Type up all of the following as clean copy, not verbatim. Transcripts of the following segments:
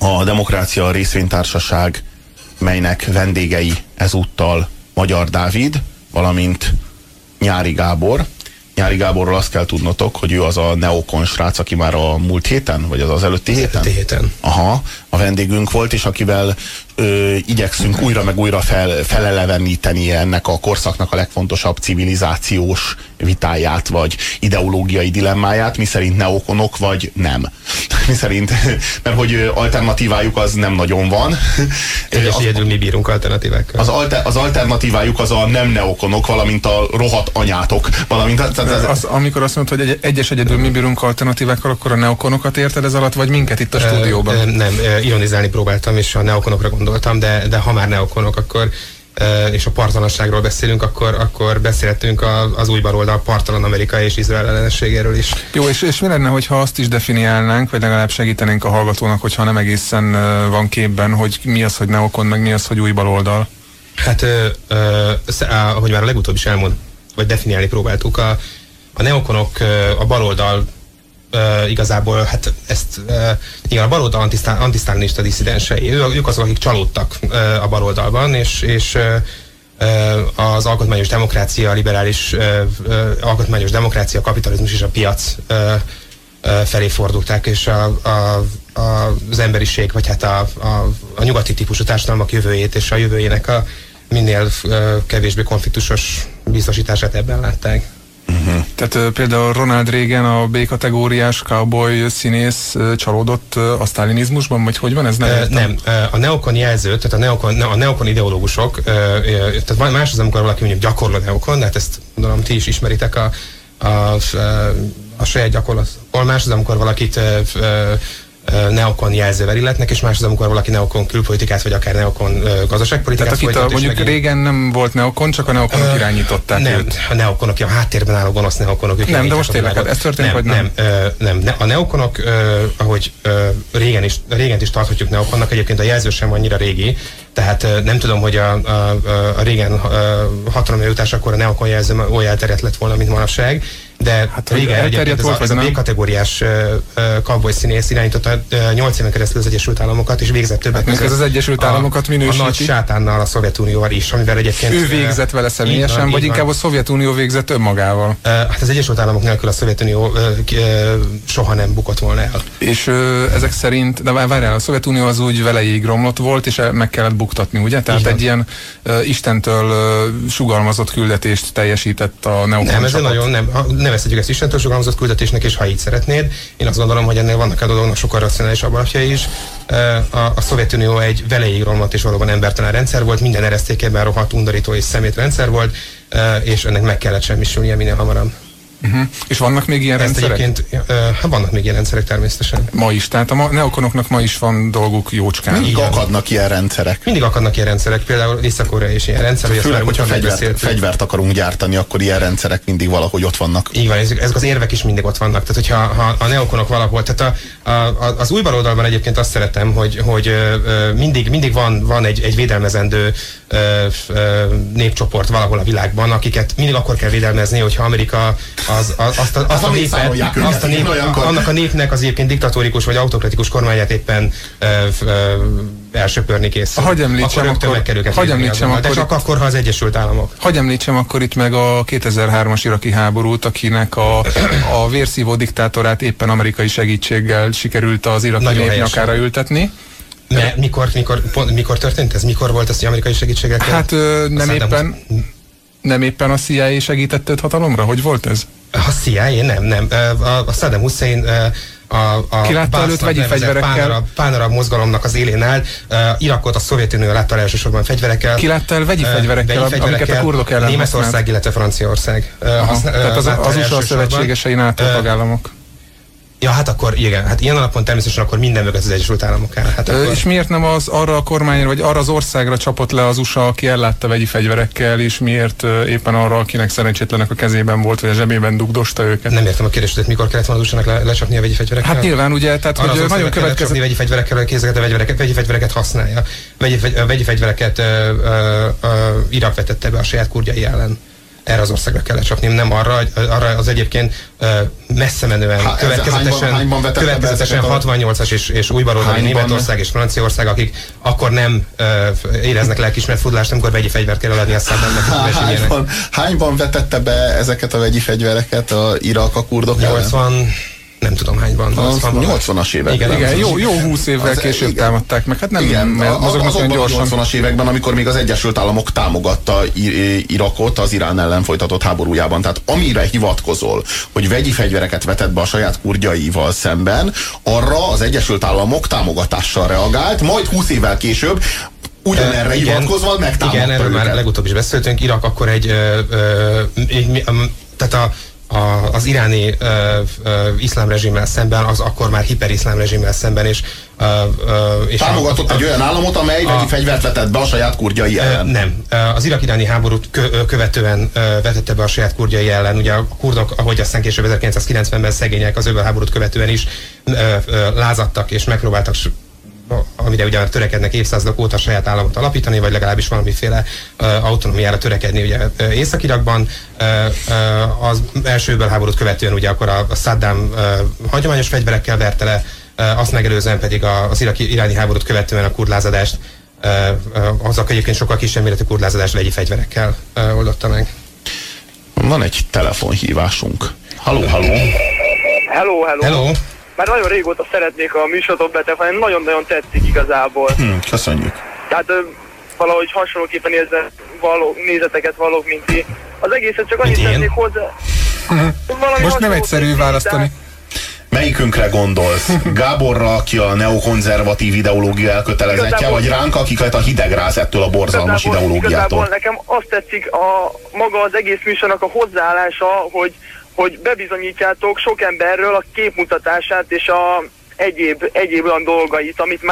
a Demokrácia Részvénytársaság, melynek vendégei ezúttal Magyar Dávid, valamint Nyári Gábor. Nyári Gáborról azt kell tudnotok, hogy ő az a neokon srác, aki már a múlt héten, vagy az előtti héten? Előtti héten. Aha, a vendégünk volt, és akivel igyekszünk újra meg újra feleleveníteni ennek a korszaknak a legfontosabb civilizációs vitáját, vagy ideológiai dilemmáját, miszerint neokonok, vagy nem. Miszerint, mert hogy alternatívájuk az nem nagyon van. És egyedül mi bírunk alternatívákkal. Az alternatívájuk az a nem neokonok, valamint a rohadt anyátok. Valamint amikor azt mondod, hogy egyedül mi bírunk alternatívákkal, akkor a neokonokat érted ez alatt, vagy minket itt a stúdióban? Nem, ironizálni próbáltam, és a neokonokra gondoltam, de ha már neokonok, akkor és a partalanságról beszélünk, akkor beszélhetünk az új baloldal partalan Amerika és Izrael ellenességéről is. Jó, és mi lenne, hogyha azt is definiálnánk, vagy legalább segítenénk a hallgatónak, hogyha nem egészen van képben, hogy mi az, hogy neokon, meg mi az, hogy új baloldal? Hát, ahogy már a legutóbb is vagy definiálni próbáltuk, a neokonok, a baloldal igazából, hát ezt igen, a baloldal antisztálinista disszidensei. Ők azok, akik csalódtak a baloldalban, és az alkotmányos demokrácia, a liberális alkotmányos demokrácia, a kapitalizmus és a piac felé fordulták, és az emberiség, vagy hát a nyugati típusú társadalmak jövőjét és a jövőjének a minél kevésbé konfliktusos biztosítását ebben látták. Tehát például Ronald Reagan, a B-kategóriás cowboy színész csalódott a sztálinizmusban, vagy hogy van ez? Nem, a neokon jelző, tehát a neokon ideológusok, tehát más az, amikor valaki mondjuk gyakorló neokon, de hát ezt gondolom ti is ismeritek a saját gyakorlatból, más az, amikor valakit neokon jelzővel illetnek, és más az, amikor valaki neokon külpolitikát, vagy akár neokon gazdaságpolitikát folytat. Tehát mondjuk régen nem volt neokon, csak a neokonok irányították nem, őt. A neokonok, a háttérben álló gonosz neokonok. Nem, de most tényleg, ez történik, vagy nem? Nem. A neokonok, ahogy régent is tarthatjuk neokonnak, egyébként a jelző sem annyira régi, tehát nem tudom, hogy a régen hatalomra jutás, akkor a neokon jelző olyan elterjedt lett volna, mint manapság, de hát régen egyébként ez a B-kategóriás cowboy színész irányította 8 éven keresztül az Egyesült Államokat, és végzett többet között. Ez az Egyesült Államokat minősíti? A nagy sátánnal, a Szovjetunióval is, amivel egyébként... Ő végzett vele személyesen, vagy inkább a Szovjetunió végzett önmagával? Hát az Egyesült Államok nélkül a Szovjetunió soha nem bukott volna el. És ezek szerint, de várjál, a Szovjetunió az úgy veleig romlott volt, és meg kellett buktatni, ugye? Tehát egy ilyen Istentől sugalmazott küldetést teljesített a neokon. Nem, ez nagyon nem nevezhetjük ezt Istentől sugalmazott küldetésnek, és ha így szeretnéd. Én azt gondolom, hogy ennél vannak a dolognak sokkal racionálisabb alapjai is. A Szovjetunió egy veleig romlott és valóban embertelen rendszer volt, minden eresztékében rohadt, undorító és szemét rendszer volt, és ennek meg kellett semmisülnie minél hamarabb. És vannak még ilyen rendszerek? Vannak még ilyen rendszerek természetesen. Ma is, tehát a neokonoknak ma is van dolguk jócskán. Mindig akadnak ilyen rendszerek. Mindig akadnak ilyen rendszerek, például Észak-Korea is ilyen rendszer. Főleg, hogyha fegyvert akarunk gyártani, akkor ilyen rendszerek mindig valahogy ott vannak. Így van, ezek az érvek is mindig ott vannak. Tehát, hogyha a neokonok valahol, tehát az új baloldalban egyébként azt szeretem, hogy mindig van egy védelmezendő népcsoport valahol a világban, akiket mindig akkor kell védelmezni, hogyha Amerika annak a népnek az egyébként diktatórikus vagy autokratikus kormányát éppen elsöpörni készül. Hagy említsem de csak akkor, ha az Egyesült Államok. Hagy említsem akkor itt meg a 2003-as iraki háborút, akinek a vérszívó diktátorát éppen amerikai segítséggel sikerült az iraki nép nyakára ültetni. Mikor történt ez? Mikor volt ez, hogy amerikai segítséggel? Hát nem éppen a CIA segített őt hatalomra? Hogy volt ez? A CIA? Nem. A Saddam Hussein ki látta előtt vegyi fegyverekkel? Pán-arab mozgalomnak az élén áll. Irakot a Szovjetunió látta elsősorban fegyverekkel. Ki látta el vegyi fegyverekkel, amiket a kurdok ellen Németország, illetve Franciaország. Tehát az USA szövetségesein át a tagállamok. Ja, hát akkor igen, hát ilyen alapon természetesen akkor minden mögött az Egyesült Államok áll. Hát és miért nem arra a kormányra, vagy arra az országra csapott le az USA, aki ellátta vegyi fegyverekkel, és miért éppen arra, akinek szerencsétlenek a kezében volt, vagy a zsebében dugdosta őket? Nem értem a kérdést, hogy mikor kellett volna az USA-nak lecsapni a vegyi fegyverekkel? Hát nyilván ugye, tehát arra hogy nagyon következő vegyi fegyverekkel készített a vegyi fegyvereket használja. Vegyi fegyvereket Irak vetette be a saját kurdjai ellen. erre az országra kell lecsapni, nem arra az egyébként messze menően következetesen 68-as és új baloldali Németország és Franciaország, akik akkor nem éreznek lelkiismert fordulást, amikor vegyi fegyvert kell eladni a Saddamnak. Hányban vetette be ezeket a vegyi fegyvereket a Irak a kurdok 80, nem tudom hányban. 80-as években. Igen, jó 20 évvel később támadták meg. Hát nem azoknak olyan gyorsan. 80-as években, amikor még az Egyesült Államok támogatta Irakot az Irán ellen folytatott háborújában. Tehát amire hivatkozol, hogy vegyi fegyvereket vetett be a saját kurdjaival szemben, arra az Egyesült Államok támogatással reagált, majd 20 évvel később ugyanerre hivatkozva megtámadta. Igen, erről már legutóbb is beszéltünk. Irak akkor tehát az iráni iszlám rezsimmel szemben, az akkor már hiperiszlám rezsimmel szemben, és támogatott egy olyan államot, amely vegyi fegyvert vetett be a saját kurdjai ellen. Nem. Az irak-iráni háborút követően vetette be a saját kurdjai ellen. Ugye a kurdok, ahogy aztán később 1990-ben szegények az öbölháborút követően is lázadtak és megpróbáltak, amire ugye törekednek évszázadok óta saját államot alapítani, vagy legalábbis valamiféle autonómiára törekedni ugye Észak-Irakban. Az első öbölháborút követően ugye akkor a Saddam hagyományos fegyverekkel verte le, azt megelőzően pedig az iraki-iráni háborút követően a kurdlázadást, azok egyébként sokkal kisebb méretű kurdlázadást vegyi fegyverekkel oldotta meg. Van egy telefonhívásunk. Halló. Hello. Már nagyon régóta szeretnék a műsorotot betelefonálni, nagyon-nagyon tetszik igazából. Köszönjük. Tehát valahogy hasonlóképpen nézeteket vallok, mint ti. Az egészet csak annyit tennék hozzá. Most nem egyszerű választani. Melyikünkre gondolsz? Gáborra, aki a neokonzervatív ideológia elkötelezettje, vagy ránk, akiket a hideg ráz ettől a borzalmas ideológiától? Igazából nekem azt tetszik maga az egész műsornak a hozzáállása, hogy bebizonyítjátok sok emberről a képmutatását és a egyéb olyan dolgait, amit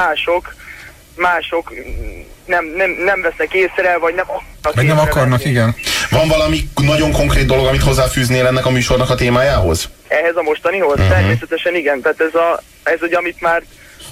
mások nem vesznek észre, vagy nem akarnak. Igen. Van valami nagyon konkrét dolog, amit hozzáfűznél ennek a műsornak a témájához? Ehhez a mostanihoz? Természetesen igen. Tehát ez ugye, amit már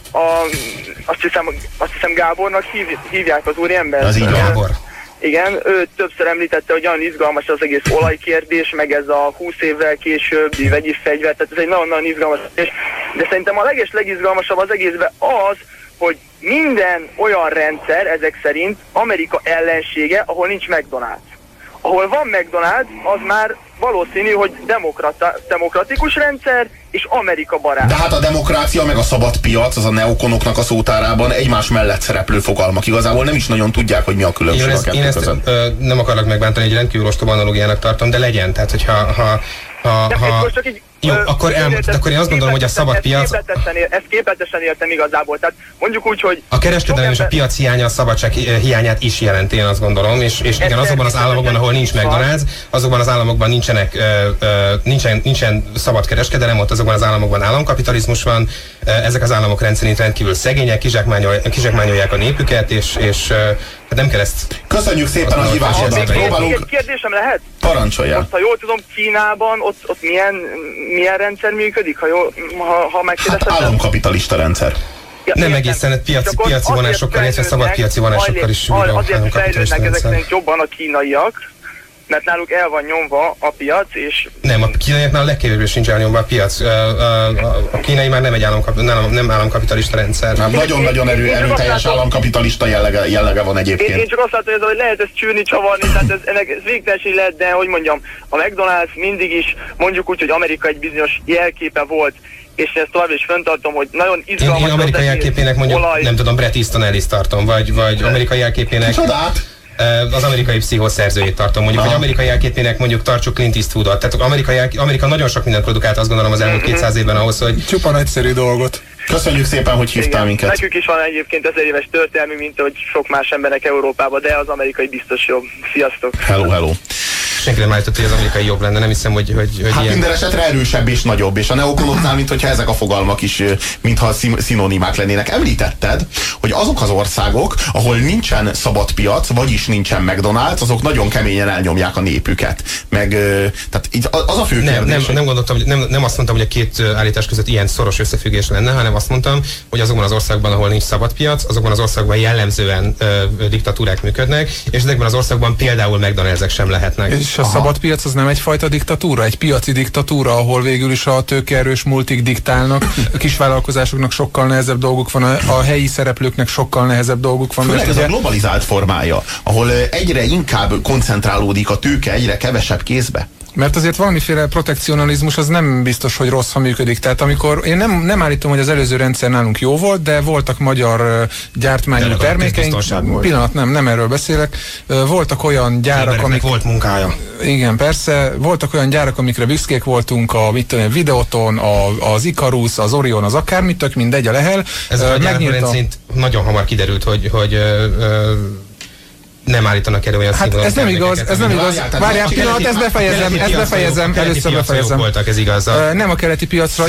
azt hiszem Gábornak hívják az úriember. Az így Gábor. Igen, ő többször említette, hogy olyan izgalmas az egész olajkérdés, meg ez a 20 évvel későbbi vegyi fegyver, tehát ez egy nagyon-nagyon izgalmas kérdés. De szerintem a legizgalmasabb az egészben az, hogy minden olyan rendszer ezek szerint Amerika ellensége, ahol nincs McDonald's. Ahol van McDonald's, az már valószínű, hogy demokratikus rendszer és Amerika barát. De hát a demokrácia meg a szabad piac, az a neokonoknak a szótárában egymás mellett szereplő fogalmak. Igazából nem is nagyon tudják, hogy mi a különbség a kettő között. Nem akarok megbántani, egy rendkívül ostoba analógiának tartom, de legyen. Tehát, hogyha jó, akkor én azt gondolom, hogy a szabad piac... Ezt képletesen értem igazából. Tehát mondjuk úgy, hogy... A kereskedelem és a piac hiánya a szabadság hiányát is jelenti, én azt gondolom, és igen, azokban az államokban, ahol nincs McDonald's, azokban az államokban nincsen szabad kereskedelem, ott azokban az államokban államkapitalizmus van, ezek az államok rendszerint rendkívül szegények, kizsákmányolják a népüket, és nem kell ezt... Köszönjük szépen a hívásodat! Egy kérdésem lehet? Parancsoljál! Most, ha jól tudom, Kínában ott milyen rendszer működik, ha megkérdezhetem? Hát államkapitalista rendszer. Ja, nem egészen piaci vonásokkal, illetve szabad piaci vonásokkal is. Azért fejlődnek ezek szerint jobban a kínaiak, mert náluk el van nyomva a piac, és... Nem, a kínaiaknál a legkevésbé sincs elnyomva a piac. A kínai már nem egy nem államkapitalista rendszer. Nagyon-nagyon erőteljes államkapitalista jellege van egyébként. Én csak azt látom, hogy lehet ezt csűrni, csavarni, tehát ez végtelenség lehet, de hogy mondjam, a McDonald's mindig is, mondjuk úgy, hogy Amerika egy bizonyos jelképe volt, és ezt tovább is fenntartom, hogy nagyon izgalmas... Én amerikai jelképének mondjuk, nem tudom, Bret Easton Ellis tartom, vagy amerikai jelképének... Csodát! Az amerikai pszichoszerzőjét tartom, mondjuk, hogy amerikai jelképének mondjuk tartsuk Clint Eastwoodot. Tehát Amerika nagyon sok mindent produkált, azt gondolom az elmúlt 200 évben ahhoz, hogy... Csupa nagyszerű dolgot. Köszönjük szépen, hogy hívtál minket. Nekünk is van egyébként 1000 éves történelmű, mint hogy sok más emberek Európában, de az amerikai biztos jobb. Sziasztok! Hello. Senki nem állított, hogy az amerikai jobb lenne, nem hiszem, hogy hát ilyen... minden esetre erősebb és nagyobb, és a neokonoknál, mintha ezek a fogalmak is, mintha szinonimák lennének. Említetted, hogy azok az országok, ahol nincsen szabad piac, vagyis nincsen McDonald's, azok nagyon keményen elnyomják a népüket. Meg, tehát az a fő kérdés. Nem gondoltam, nem azt mondtam, hogy a két állítás között ilyen szoros összefüggés lenne, hanem azt mondtam, hogy azokban az országban, ahol nincs szabad piac, azokban az országban jellemzően diktatúrák működnek, és ezekben az országban például McDonald's-ek sem lehetnek. És És a szabad piac az nem egyfajta diktatúra? Egy piaci diktatúra, ahol végül is a tőkeerős multik diktálnak, a kisvállalkozásoknak sokkal nehezebb dolguk van, a helyi szereplőknek sokkal nehezebb dolguk van. Főleg ez a globalizált formája, ahol egyre inkább koncentrálódik a tőke egyre kevesebb kézbe. Mert azért valamiféle protekcionalizmus az nem biztos, hogy rossz, ha működik. Tehát amikor, én nem állítom, hogy az előző rendszer nálunk jó volt, de voltak magyar gyártmányú termékeink. Pillanat, nem erről beszélek. Voltak olyan gyárak, amik... volt munkája. Igen, persze. Voltak olyan gyárak, amikre büszkék voltunk, a Videoton, az Icarus, az Orion, az akármit, tök mindegy, a Lehel. Ez a gyárrendszint nagyon hamar kiderült, hogy nem állítanak elő olyan színvonalú. Hát ez nem igaz, ez nem igaz. Várjál, pillanat, ezt befejezem, először befejezem. Voltak, ez igaz. Nem a keleti piacra,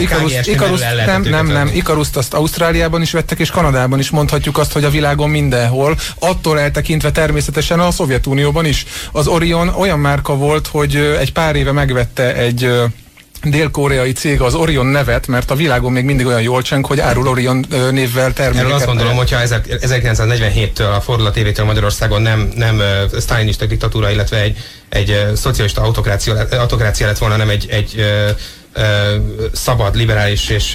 Icarust azt Ausztráliában is vettek, és Kanadában is, mondhatjuk azt, hogy a világon mindenhol, attól eltekintve természetesen a Szovjetunióban is. Az Orion olyan márka volt, hogy egy pár éve megvette egy dél-koreai cég az Orion nevet, mert a világon még mindig olyan jól cseng, hogy árul Orion névvel termékeket. Erről azt gondolom, hogyha 1947-től a Fordulat évétől Magyarországon nem sztálinista diktatúra, illetve egy szocialista autokrácia lett volna, nem egy szabad, liberális és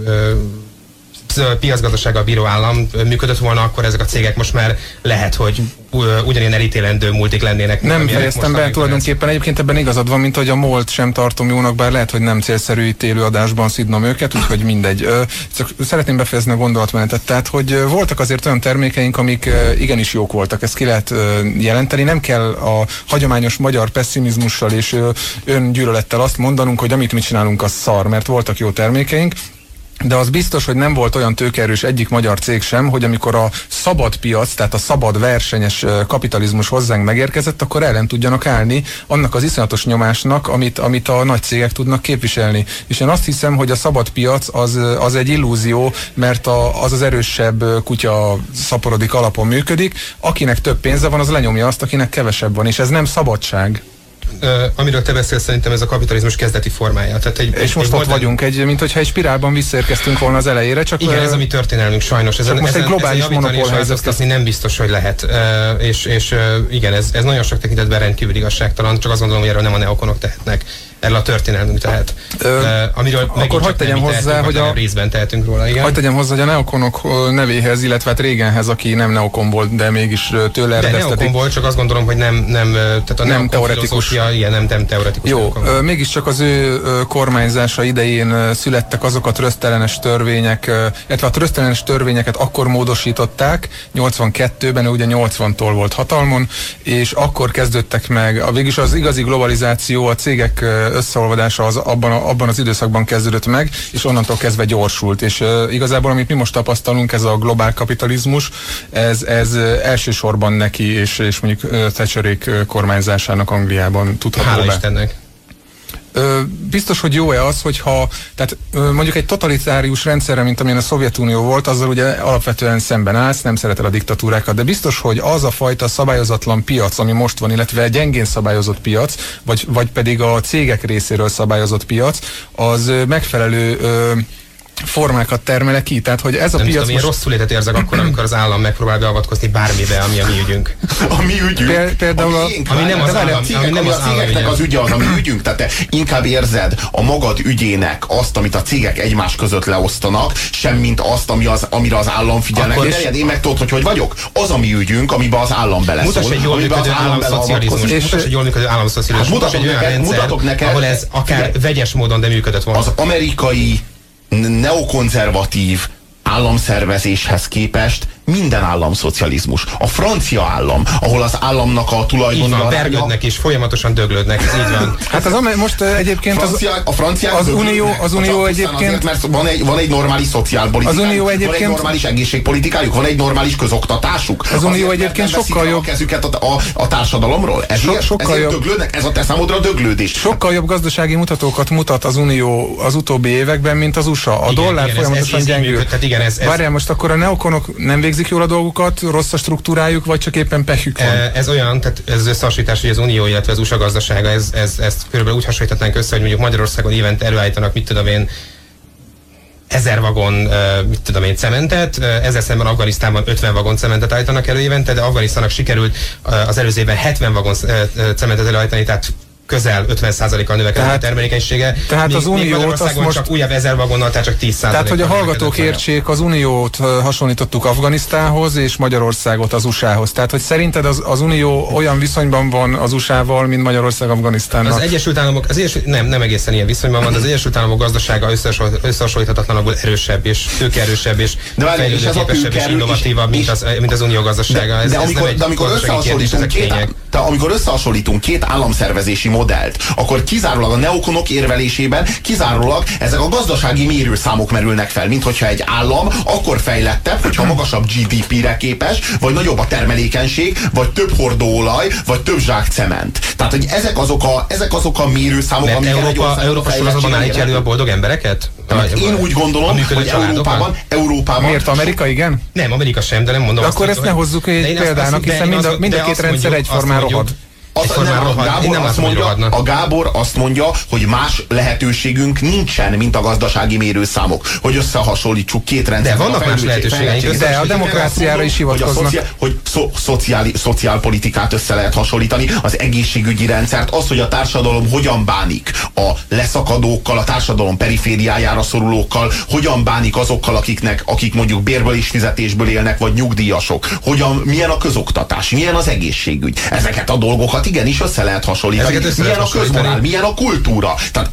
piacgazdasággal bíró állam működött volna, akkor ezek a cégek most már lehet, hogy ugyanilyen elítélendő multik lennének. Nem fejeztem be tulajdonképpen, egyébként ebben igazad van, mint hogy a MOL-t sem tartom jónak, bár lehet, hogy nem célszerű itt élő adásban szidnom őket, úgyhogy mindegy. Csak szeretném befejezni a gondolatmenetet, tehát, hogy voltak azért olyan termékeink, amik igenis jók voltak, ezt ki lehet jelenteni, nem kell a hagyományos magyar pessimizmussal és öngyűlölettel azt mondanunk, hogy amit mi csinálunk, az szar, mert voltak jó termékeink. De az biztos, hogy nem volt olyan tőkeerős egyik magyar cég sem, hogy amikor a szabad piac, tehát a szabad versenyes kapitalizmus hozzánk megérkezett, akkor ellen tudjanak állni annak az iszonyatos nyomásnak, amit a nagy cégek tudnak képviselni. És én azt hiszem, hogy a szabad piac az egy illúzió, mert az erősebb kutya szaporodik alapon működik, akinek több pénze van, az lenyomja azt, akinek kevesebb van, és ez nem szabadság. Amiről te beszélsz, szerintem ez a kapitalizmus kezdeti formája. Tehát és most ott vagyunk, mint hogyha egy spirálban visszaérkeztünk volna az elejére, csak... Igen, ez a mi történelmünk sajnos. Most egy globális monopólhelyzet. Nem biztos, hogy lehet. És igen, ez nagyon sok tekintetben rendkívül igazságtalan, csak azt gondolom, hogy erről nem a neokonok tehetnek. Erről a történelmünk tehát. Amiről akkor hagyd tegyem hozzá, hogy részben tehetünk róla, igen. Hagyd tegyem hozzá, hogy a neokonok nevéhez, illetve hát régenhez, aki nem neokon volt, de mégis tőle eredeztetik. De neokon volt, csak azt gondolom, hogy tehát a nem teoretikus. Igen, nem teoretikus. Jó, mégiscsak az ő kormányzása idején születtek azok a trösztelenes törvények, illetve a trösztelenes törvényeket akkor módosították, 82-ben, ugye 80-tól volt hatalmon, és akkor kezdődtek meg, végülis az igazi globalizáció, a cégek összeolvadása az abban az időszakban kezdődött meg, és onnantól kezdve gyorsult. És igazából, amit mi most tapasztalunk, ez a globál kapitalizmus, ez elsősorban neki, és mondjuk Thatcherék kormányzásának Angliában tudható be. Hála Istennek. Biztos, hogy jó-e az, hogyha tehát mondjuk egy totalitárius rendszerre, mint amilyen a Szovjetunió volt, azzal ugye alapvetően szemben állsz, nem szereted a diktatúrákat, de biztos, hogy az a fajta szabályozatlan piac, ami most van, illetve gyengén szabályozott piac, vagy pedig a cégek részéről szabályozott piac, az megfelelő formákat termele ki, tehát hogy ez a piac most... Én rosszul létet érzek akkor, amikor az állam megpróbál beavatkozni bármibe, ami a mi ügyünk. A mi ügyünk? Például ami nem az állam, a cégeknek az ügye az a mi ügyünk, tehát te inkább érzed a magad ügyének azt, amit a cégek egymás között leosztanak, semmint azt, amire az állam figyelnek. Én meg tudod, hogy vagyok? Az a mi ügyünk, amiben az állam beleszól. Mutasd egy jól működő államszocializmus. Mutasd egy jól működő államszocializmus. Mutasd egy olyan rendszer, ahol ez akár vegyes módon, de működött volna. Az amerikai neokonzervatív államszervezéshez képest minden államszocializmus. A francia állam, ahol az államnak a tulajdoni aránya... vergődnek és folyamatosan döglődnek, ez így van. Hát most egyébként a franciák az unió egyébként... Mert van egy normális szociálpolitikájuk, az unió egyébként, van egy normális egészségpolitikájuk, van egy normális közoktatásuk. Az unió egyébként sokkal jobb... a kezüket a társadalomról. Ezért döglődnek, ez a te számodra döglődés. Sokkal jobb gazdasági mutatókat mutat az unió az utóbbi években, mint az USA. A dollár folyamatosan gyengül. Várjál, most akkor a neokonok nem végzik jól a dolgukat, rossz a struktúrájuk, vagy csak éppen pehük van? Ez olyan, tehát ez összehasonlítás, hogy az Unió, illetve az USA gazdasága, ezt körülbelül úgy hasonlítatnánk össze, hogy mondjuk Magyarországon évente előállítanak, mit tudom én, 1000 vagon, mit tudom én, cementet, ezzel szemben Afganisztánban 50 vagon cementet állítanak elő évente, de Afganisztánnak sikerült az előző évben 70 vagon cementet előállítani, tehát közel 50%-kal növekedett a termelékenysége. Tehát az Uniót azt most csak újabb 1000 vagonnal, tehát csak 10%. Tehát, hogy a hallgatók értsék, az Uniót hasonlítottuk Afganisztánhoz, és Magyarországot az USA-hoz. Tehát, hogy szerinted az Unió olyan viszonyban van az USA-val, mint Magyarország Afganisztánnal? Az Egyesült Államok, nem egészen ilyen viszonyban van, de az Egyesült Államok gazdasága összehasonlíthatatlanabbul erősebb, és tőkeerősebb, és fejlődőképesebb, és innovatívabb, mint az Unió gazdasága. De amikor összehasonlítunk két államszervezési modellt, akkor kizárólag a neokonok érvelésében kizárólag ezek a gazdasági mérőszámok merülnek fel, mint hogyha egy állam akkor fejlettebb, hogyha magasabb GDP-re képes, vagy nagyobb a termelékenység, vagy több hordóolaj, vagy több zsák cement. Tehát, hogy ezek azok a mérőszámok, mert Európa sorozatban állítja elő a boldog embereket? Én úgy gondolom, hogy Európában... Miért Amerika, igen? Nem, Amerika sem, de nem mondom. De akkor ezt ne hozzuk egy példának, hiszen mind a két rendszer egyformán rohad. A Gábor azt mondja, hogy más lehetőségünk nincsen, mint a gazdasági mérőszámok, hogy összehasonlítsuk két rendszert. De vannak más lehetőségeink. De a demokráciára is hivatkoznak. Hogy szociálpolitikát össze lehet hasonlítani, az egészségügyi rendszert, az, hogy a társadalom hogyan bánik a leszakadókkal, a társadalom perifériájára szorulókkal, hogyan bánik azokkal, akik mondjuk bérből és fizetésből élnek, vagy nyugdíjasok, milyen a közoktatás, milyen az egészségügy. Ezeket a dolgokat igenis össze lehet hasonlítani. Milyen a közmorál, milyen a kultúra. Tehát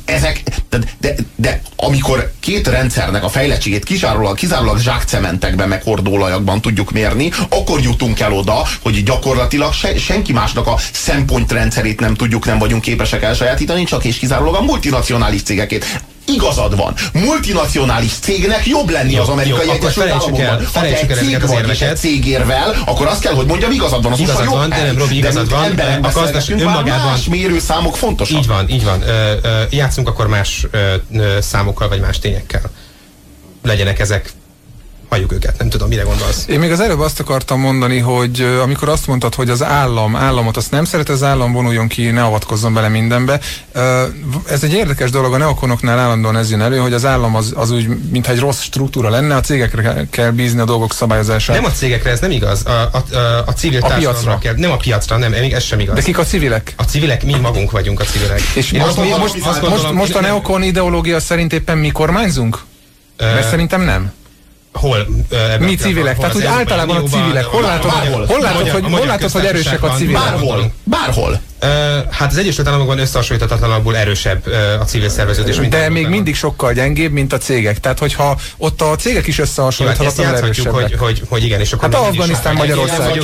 de amikor két rendszernek a fejlettségét kizárólag zsákcementekben, meg hordóolajakban tudjuk mérni, akkor jutunk el oda, hogy gyakorlatilag senki másnak a szempontrendszerét nem vagyunk képesek elsajátítani, csak és kizárólag a multinacionális cégekét. Igazad van. Multinacionális cégnek jobb lenni az Amerikai Egyesült Államokban. Ha egy cég vagy és egy cég érvel, akkor azt kell, hogy mondjam, igazad van. Az igazad van, de nem, Robi, igazad van. A gazdaság önmagában más mérőszámok fontosak. Így van. Játszunk akkor más számokkal, vagy más tényekkel. Legyenek ezek. Halljuk őket, nem tudom, mire gondolsz. Én még az előbb azt akartam mondani, hogy amikor azt mondtad, hogy az államot azt nem szeret, az állam vonuljon ki, ne avatkozzon bele mindenbe. Ez egy érdekes dolog, a neokonoknál állandóan ez jön elő, hogy az állam az úgy, mintha egy rossz struktúra lenne, a cégekre kell bízni a dolgok szabályozását. Nem a cégekre, ez nem igaz. A civil társadalomra kell. Nem a piacra, nem, ez sem igaz. De kik a civilek? A civilek, mi magunk vagyunk a civilek. És most a neokon ideológia szerint éppen mi kormányzunk? Mert szerintem nem. Hol? Mi civilek? Tehát úgy általában a civilek. Hol látod, hogy erősek a civilek? Bárhol. Hát az Egyesült Államokban összehasonlíthatatlanabbul erősebb a civil szerveződés, mint de még mindig sokkal gyengébb, mint a cégek. Tehát, hogyha ott a cégek is összehasonlíthatatlanul erősebbek. hogy igen, és akkor hát Afganisztán, Magyarország.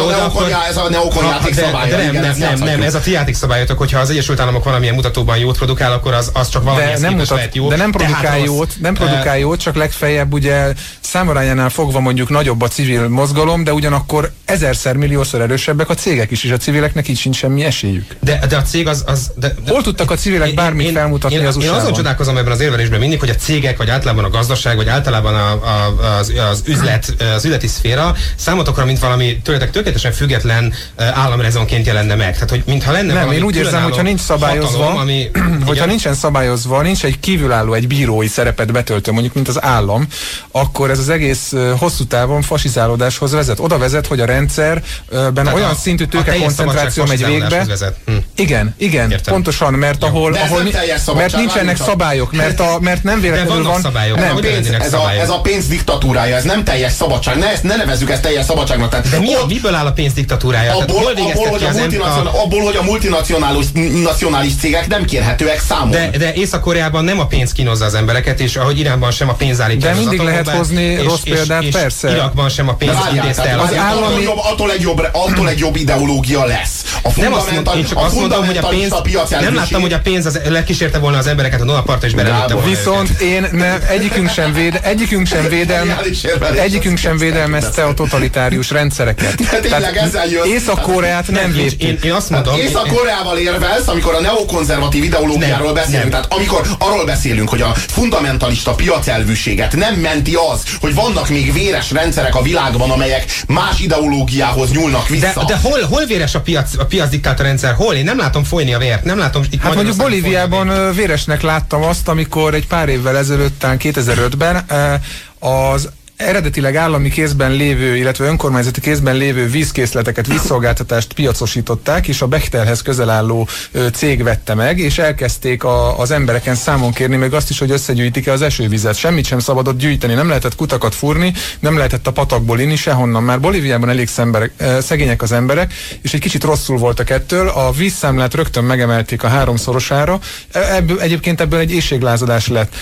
Ez a neokon játékszabálya. Nem, ez a ti játékszabályotok, hogyha az Egyesült Államok valamilyen mutatóban jót produkál, akkor az csak valamilyen képes lehet jó. De nem produkál jót, csak legfeljebb ugye számarányánál fogva mondjuk nagyobb a civil mozgalom, de ugyanakkor 1000-szer, milliószor erősebbek a cégek is, és a civileknek így sincs semmi esélyük. De a cég hol tudtak a civilek bármit felmutatni az USA-ban? Én azon csodálkozom ebben az érvelésben mindig, hogy a cégek, vagy általában a gazdaság, vagy általában az üzleti szféra számotokra, mint valami tőletek tökéletesen független államrezonként jelenne meg. Tehát, hogy mintha lenne valami. Én úgy érzem, hogyha nincs szabályozva, hogyha nincsen szabályozva, nincs egy kívülálló, egy bírói szerepet betöltő, mondjuk, mint az állam, akkor ez az egész hosszú távon fasizálódáshoz vezet. Oda vezet, hogy a rendszerben olyan szintű tőkekoncentráció megy végbe. Igen, értem. Pontosan, mert mert nincsenek szabályok, mert nem véletlenül van. Szabályok, ez a pénz diktatúrája, ez nem teljes szabadság. Ne nevezzük ezt teljes szabadságnak. De miből áll a pénz diktatúrája? Abból, hogy a multinacionális cégek nem kérhetőek számon. De Észak-Koreában nem a pénz kínozza az embereket, és ahogy Iránban sem a pénz állítja. De mindig lehet hozni rossz példát, persze. Irakban sem a pénz idézte el. Attól egy jobb ideológia lesz. Én csak azt mondom, hogy a pénz, nem láttam, hogy a pénz lekísérte volna az embereket a Dunapartra, és belelőtte volna. Viszont egyikünk sem védelmezte a totalitárius rendszereket. Észak-Koreát nem védtük. Én azt mondom, Észak-Koreával érvelsz, amikor a neokonzervatív ideológiáról beszélünk. Tehát amikor arról beszélünk, hogy a fundamentalista piacelvűséget nem menti az, hogy vannak még véres rendszerek a világban, amelyek más ideológiához nyúlnak vissza. De hol véres a piac diktátor rendszer. Hol? Én nem látom folyni a vért, nem látom itt hát mondjuk Bolíviában véresnek láttam azt, amikor egy pár évvel ezelőtt, 2005-ben az eredetileg állami kézben lévő, illetve önkormányzati kézben lévő vízkészleteket, vízszolgáltatást piacosították, és a Bechtelhez közel álló cég vette meg, és elkezdték az embereken számon kérni, meg azt is, hogy összegyűjtik-e az esővizet. Semmit sem szabadott gyűjteni, nem lehetett kutakat fúrni, nem lehetett a patakból inni sehonnan. Már Bolíviában elég szegények az emberek, és egy kicsit rosszul voltak ettől. A vízszámlát rögtön megemelték a 3-szorosára. Egyébként ebből egy éhséglázadás lett.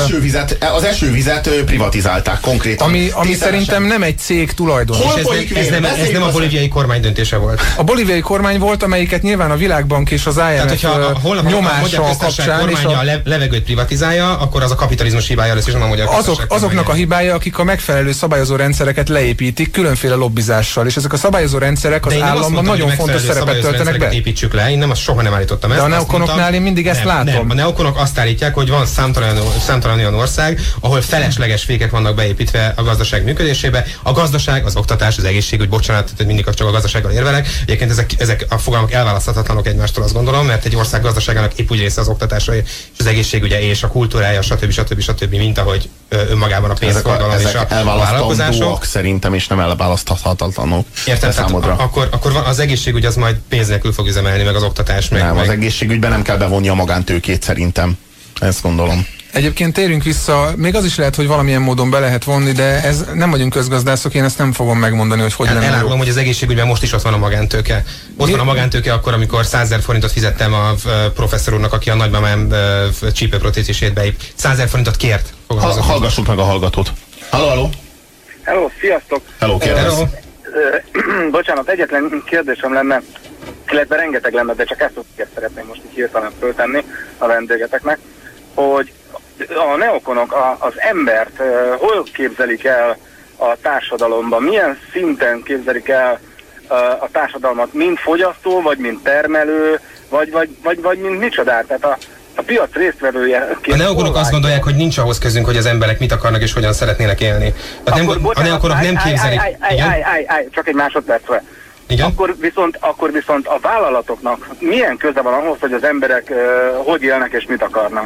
Az esővizet privatizálták konkrétan. Ami szerintem nem egy cég tulajdon. Ez nem a bolíviai kormány döntése volt. A bolíviai kormány volt, amelyiket nyilván a Világbank és az IMF nyomása kapcsán. És a levegőt privatizálja, akkor az a kapitalizmus hibája lesz, és nem a Magyar Köztársaság azoknak a hibája, akik a megfelelő szabályozó rendszereket leépítik különféle lobbizással, és ezek a szabályozó rendszerek az államban nagyon fontos szerepet töltenek be. Építsük le, én nem, azt soha nem állítottam ezt. De a neokonoknál én mindig ezt látom. Nem, a neokonok azt állítják, hogy van számtalan olyan ország, ahol felesleges fékek vannak beépítve a gazdaság működésébe. A gazdaság, az oktatás, az egészségügy, bocsánat, tehát mindig csak a gazdasággal érvelek. Egyébként ezek a fogalmak elválaszthatatlanok egymástól, azt gondolom, mert egy ország gazdaságának épp úgy része az oktatása, és az egészségügye, és a kultúrája, stb. Mint ahogy önmagában a pénzforgalom és a vállalkozások. Szerintem, és nem elválaszthatatlanok. Értem, akkor az egészségügy az majd pénz nélkül fog üzemelni, meg az oktatás. Az egészségügyben nem kell bevonni a magántőkét, szerintem. Ezt gondolom. Egyébként térjünk vissza, még az is lehet, hogy valamilyen módon be lehet vonni, de ez nem vagyunk közgazdászok, én ezt nem fogom megmondani, hogy lenne. Elárulom, hogy az egészségügyben most is ott van a magántőke. Ott van a magántőke akkor, amikor 100 000 forintot fizettem a professzor úrnak, aki a nagymamám csípőprotézisét beép. 100 000 forintot kért. Hallgassuk meg a hallgatót. Halló. Hello, sziasztok. Hello, kérdez. Bocsánat, egyetlen kérdésem lenne, illetve rengeteg lenne, de csak ezt szeretném most így hirtelen föltenni a vendégeteknek, hogy a neokonok az embert hol képzelik el a társadalomban, milyen szinten képzelik el a társadalmat, mint fogyasztó, vagy mint termelő, vagy mint micsodát, tehát a piac résztvevője. A neokonok azt gondolják, hogy nincs ahhoz közünk, hogy az emberek mit akarnak és hogyan szeretnének élni. A neokonok nem képzelik. Csak egy másodpercre. Igen? Akkor viszont a vállalatoknak milyen köze van ahhoz, hogy az emberek hogy élnek és mit akarnak?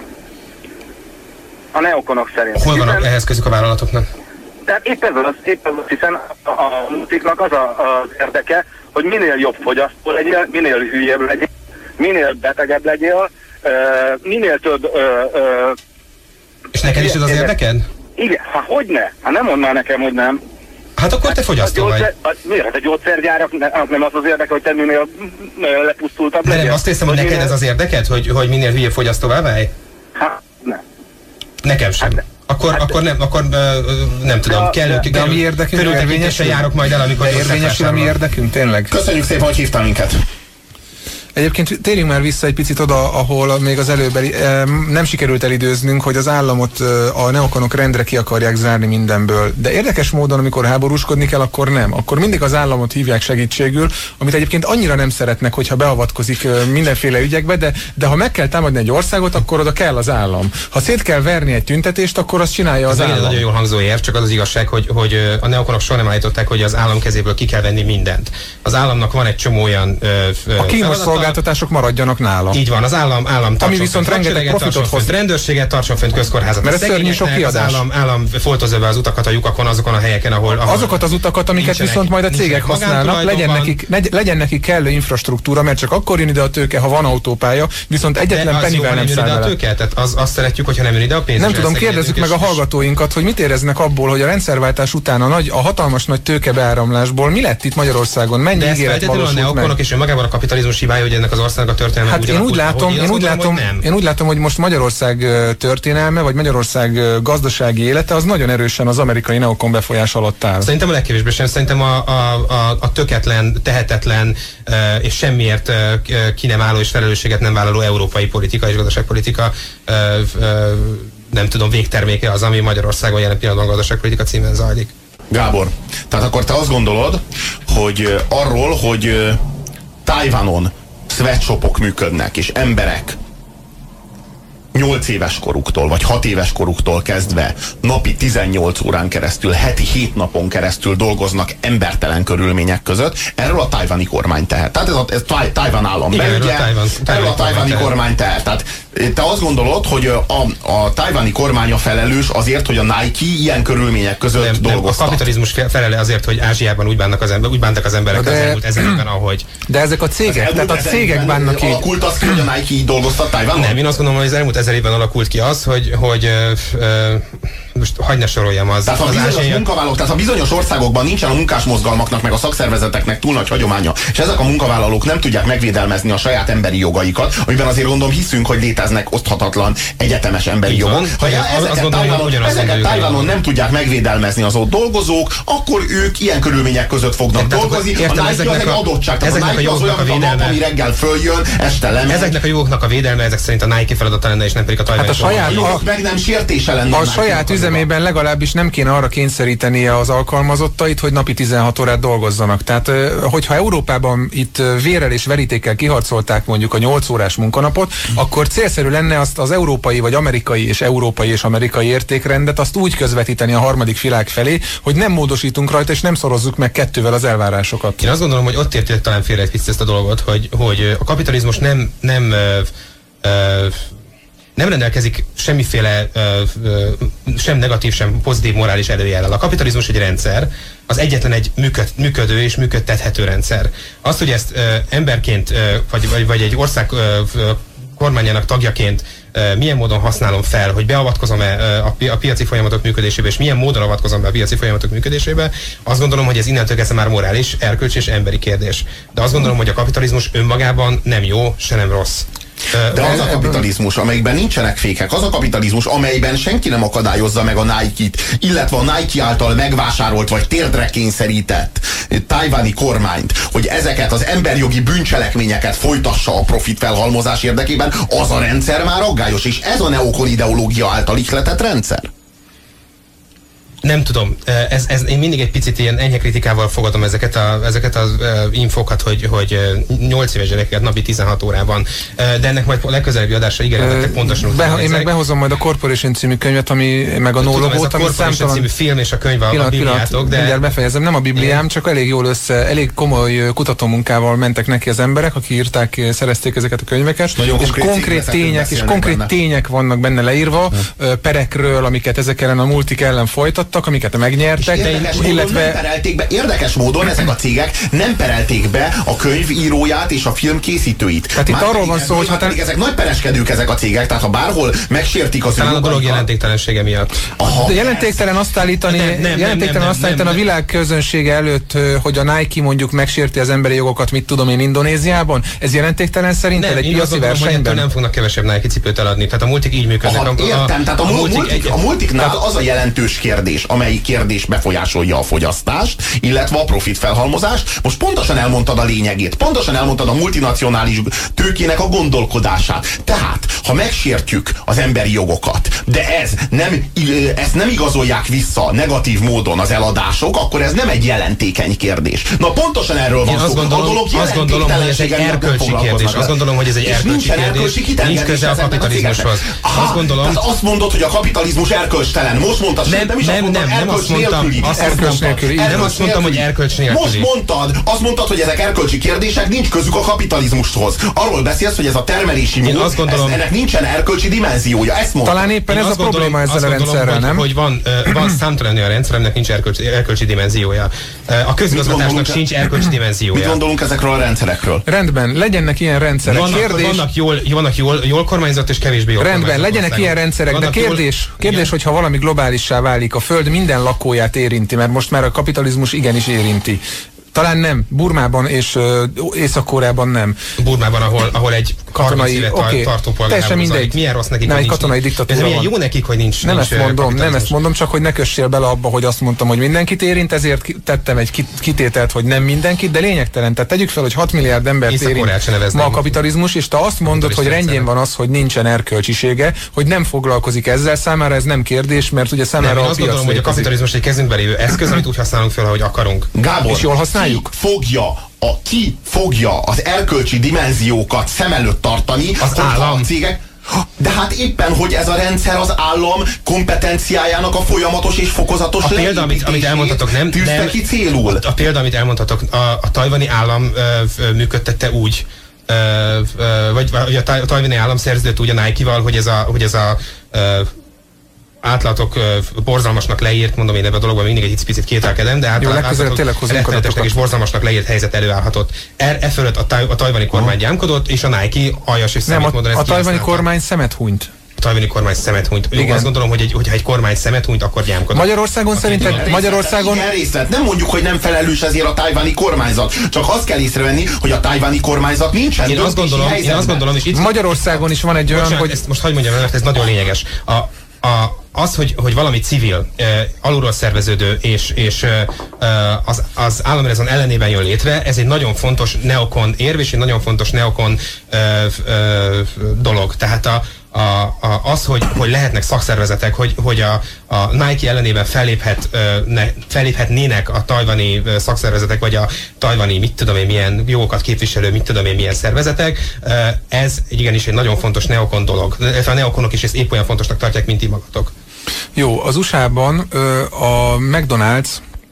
A neokonok szerint. Hol van ehhez közük a vállalatoknak? Tehát épp ez az, hiszen a multiknak az az érdeke, hogy minél jobb fogyasztó legyél, minél hülyebb legyél, minél betegebb legyél, minél több... És neked is ez az érdeked? Igen, hogyne? Nem mondd már nekem, hogy nem. Hát akkor te fogyasztó vagy. Miért? A gyógyszergyárak nem az az érdeke, hogy te minél lepusztultabb legyél? De nem azt hiszem, hogy neked ez az érdeked, hogy minél hülye fogyasztóvá válj? Hát, nem. Nekem sem. Akkor nem tudom, de a mi érdekünk körültekintéssel járok majd el, amikor érvényesül a mi érdekünk, tényleg? Köszönjük szépen, hogy hívtál minket. Egyébként térjünk már vissza egy picit oda, ahol még az előbeli nem sikerült elidőznünk, hogy az államot a neokonok rendre ki akarják zárni mindenből. De érdekes módon, amikor háborúskodni kell, akkor nem. Akkor mindig az államot hívják segítségül, amit egyébként annyira nem szeretnek, hogyha beavatkozik mindenféle ügyekbe, de ha meg kell támadni egy országot, akkor oda kell az állam. Ha szét kell verni egy tüntetést, akkor azt csinálja az állam. Ez nagyon jól hangzó érv, csak az igazság, hogy a neokonok soha nem állították, hogy az állam kezéből ki kell venni mindent. Az államnak van egy csomó olyan kínos szolgáltatások maradjanak nála. Így van, az állam tartson ami viszont rengeteg profitot hoz. Rendőrséget, tartson fönt közkórházat. Mert ez szörnyű sok kiadás. Az állam foltozza be az utakat a lyukakon, azokon a helyeken, ahol azokat az utakat, amiket viszont majd a cégek használnak, legyen nekik kellő infrastruktúra, mert csak akkor jön ide a tőke, ha van autópálya, viszont egyetlen pennivel nem száll bele. Tehát azt szeretjük, hogyha nem jön ide a pénz. Nem tudom, kérdezzük meg a hallgatóinkat, hogy mit éreznek abból, hogy a rendszerváltás után a hatalmas nagy tőkebeáramlásból mi lett itt Magyarországon? Mennyi ígéret valósult meg? És önmagában a kapitalizmus hibája, hogy ennek az országnak a történelme hát én úgy látom, hogy most Magyarország történelme, vagy Magyarország gazdasági élete az nagyon erősen az amerikai neokon befolyás alatt áll. Szerintem a legkevésbé sem. Szerintem a töketlen, tehetetlen és semmiért ki nem álló és felelősséget nem vállaló európai politika és gazdaságpolitika nem tudom, végterméke az, ami Magyarországon jelen pillanatban gazdaságpolitika címen zajlik. Gábor, tehát akkor te azt gondolod, hogy arról, hogy Tajvanon sweatshopok működnek, és emberek 8 éves koruktól, vagy 6 éves koruktól kezdve napi 18 órán keresztül, heti 7 napon keresztül dolgoznak embertelen körülmények között, erről a tajvani kormány tehet. Tehát ez Tajvan állam belügye, erről a tajvani kormány tehet. Tehát te azt gondolod, hogy a tajvani kormány a felelős azért, hogy a Nike ilyen körülmények között dolgoztat? A kapitalizmus felele azért, hogy Ázsiában úgy bántak az emberek az elmúlt 1000 évben, ahogy. De ezek a cégek, tehát a cégek bánnak ki. Alakult az ki, hogy a Nike így dolgoztat Tajvanon? Nem, én azt gondolom, hogy az elmúlt 1000 évben alakult ki az, hogy most hagyd ne soroljam az. Tehát tehát a bizonyos országokban nincsen a munkásmozgalmaknak meg a szakszervezeteknek túl nagy hagyománya, és ezek a munkavállalók nem tudják megvédelmezni a saját emberi jogaikat, amiben azért gondolom hiszünk, hogy léteznek oszthatatlan egyetemes emberi jogok. Ha ezeket Tajvanon nem tudják megvédelmezni az ott dolgozók, akkor ők ilyen körülmények között fognak dolgozni. A Nike az egy adottság. Tehát a Nike az olyan, mint a nap, ami reggel följön, este lemegy. Ezeknek a jogoknak a védelme ezek szerint a Nike feladata lenne, és nem pedig a tajvani. meg nem sértése lenne. A saját üzemében legalábbis nem kéne arra kényszerítenie az alkalmazottait, hogy napi 16 órát dolgozzanak. Tehát, hogyha Európában itt vérrel és verítékkel kiharcolták mondjuk a 8 órás munkanapot, akkor célszerű lenne azt az európai vagy amerikai és amerikai értékrendet azt úgy közvetíteni a harmadik világ felé, hogy nem módosítunk rajta, és nem szorozzuk meg 2-vel az elvárásokat. Én azt gondolom, hogy ott értél talán félre egy picit ezt a dolgot, hogy a kapitalizmus nem rendelkezik semmiféle sem negatív, sem pozitív morális előjellel. A kapitalizmus egy rendszer, az egyetlen egy működő és működtethető rendszer. Az, hogy ezt emberként, vagy egy ország kormányának tagjaként milyen módon használom fel, hogy beavatkozom-e a piaci folyamatok működésébe, és milyen módon avatkozom be a piaci folyamatok működésébe, azt gondolom, hogy ez innentől kezdve már morális, erkölcsi és emberi kérdés. De azt gondolom, hogy a kapitalizmus önmagában nem jó, se nem rossz. De az a kapitalizmus, amelyikben nincsenek fékek, az a kapitalizmus, amelyben senki nem akadályozza meg a Nike-t, illetve a Nike által megvásárolt vagy térdre kényszerített tajvani kormányt, hogy ezeket az emberjogi bűncselekményeket folytassa a profit felhalmozás érdekében, az a rendszer már aggályos, és ez a neokon ideológia által ihletett rendszer. Nem tudom, én mindig egy picit ilyen enyhe kritikával fogadom ezeket az infokat, hogy 8 éves gyerekeket napi 16 órában, de ennek majd a legközelebbi adásra ígérem pontosan. Én meg behozom majd a Corporation című könyvet, ami meg a No Logót, ami számtalan című film és a könyv a bibliátok, de mindjárt befejezem, nem a bibliám, csak elég jól elég komoly kutatómunkával mentek neki az emberek, akik írták, szerezték ezeket a könyveket, és konkrét tények vannak benne leírva, perekről, amiket ezek ellen a multik ellen folytattak, amiket megnyertek, érdekes módon ezek a cégek nem perelték be a könyv íróját és a film készítőit. Tehát itt arról van szó, hogy ezek nagy pereskedők ezek a cégek, tehát ha bárhol megsértik az talán a dolog jelentéktelensége miatt. De jelentéktelen azt állítani, a világ közönsége előtt, hogy a Nike mondjuk megsérti az emberi jogokat, mit tudom én, Indonéziában? Ez jelentéktelen szerinted egy piaci versenyben? Nem fognak kevesebb Nike cipőt eladni, tehát a multik így működnek. Értem, tehát a multiknál az a jelentős kérdés, amelyik kérdés befolyásolja a fogyasztást, illetve a profit felhalmozást. Most pontosan elmondtad a lényegét, pontosan elmondtad a multinacionális tőkének a gondolkodását. Tehát, ha megsértjük az emberi jogokat, de ezt nem igazolják vissza negatív módon az eladások, akkor ez nem egy jelentékeny kérdés. Na pontosan erről van szó. Azt gondolom, hogy ez egy erkölcsi kérdés. Azt gondolom, hogy ez egy erkölcsi kérdés. Nincs köze a kapitalizmushoz. Azt mondod, hogy a kapitalizmus erkölcstelen. Most mondtad, nem azt mondtam, nem azt mondtam, hogy erkölcs nélküli. Azt mondtad, hogy ezek erkölcsi kérdések, nincs közük a kapitalizmushoz. Arról beszélsz, hogy ez a termelési mód, ennek nincsen erkölcsi dimenziója. Ezt mondtam. Talán éppen ez a probléma ezzel a rendszerrel, nem? Hogy van számtalan olyan rendszer, aminek nincs erkölcsi dimenziója. A közigazgatásnak sincs erkölcsi dimenziója. Mit gondolunk ezekről a rendszerekről? Rendben, legyenek ilyen rendszerek. Vannak jól kormányzott és kevésbé jól kormányzott. Rendben, legyenek ilyen rendszerek, de kérdés, hogyha valami globálissá válik, a Föld minden lakóját érinti, mert most már a kapitalizmus igenis érinti. Talán nem. Burmában és Észak-Koreában nem. Burmában, ahol egy katonai tartó polgár mindegy. Milyen rossz nekik, nem, egy katonai diktatúra van. Milyen jó nekik, hogy nincs nem ezt mondom, csak hogy ne kössél bele abba, hogy azt mondtam, hogy mindenkit érint, ezért tettem egy kitételt, hogy nem mindenkit, de lényegtelen. Tehát tegyük fel, hogy 6 milliárd embert érint ma a kapitalizmus, és te azt mondod, hogy rendjén van az, hogy nincsen erkölcsisége, hogy nem foglalkozik ezzel, számára ez nem kérdés, mert ugye számára a piac hogy a kapitalizmus egy kezünkbe lévő eszköz, amit úgy használunk fel, ahogy akarunk. Gábor, és jól használjuk. Ki fogja az erkölcsi dimenziókat szem előtt tartani, az állam. A cégek, De hát éppen, hogy ez a rendszer az állam kompetenciájának a folyamatos és fokozatos a példa, amit elmondhatok, tűzte ki célul. A példa, amit elmondhatok, a tajvani állam működtette úgy, vagy a tajvani állam szerződött úgy a Nike-val, hogy ez a átlátok borzalmasnak leírt, mondom én ebben a dologban mindig egy picit kételkedem, de rettenetesnek és borzalmasnak leírt helyzet előállhatott. Fölött a tajvani kormány gyámkodott, és a Nike aljas és szemét módon ezt a tajvani kormány szemet hunyt. A tajvani kormány szemet hunyt. Jó, azt gondolom, hogyha egy kormány szemet hunyt, akkor gyámkodott. Magyarországon szerinted... Igen, részlet. Nem mondjuk, hogy nem felelős ezért a tajvani kormányzat. Csak azt kell észrevenni, hogy a tajvani kormányzat nincsen döntési helyzetben. Azt gondolom, és itt Magyarországon is van egy olyan, hogy... Most hadd mondjam, mert ez nagyon lényeges. Az, hogy valami civil, alulról szerveződő és az államrezon ellenében jön létre, ez egy nagyon fontos neokon érv, és egy nagyon fontos neokon dolog. Tehát az, hogy lehetnek szakszervezetek, hogy a Nike ellenében felléphetnének a tajvani szakszervezetek, vagy a tajvani mit tudom én milyen jogokat képviselő, mit tudom én milyen szervezetek, ez igenis egy nagyon fontos neokon dolog. A neokonok is ezt épp olyan fontosnak tartják, mint ti magatok. Jó, az USA-ban a McDonald's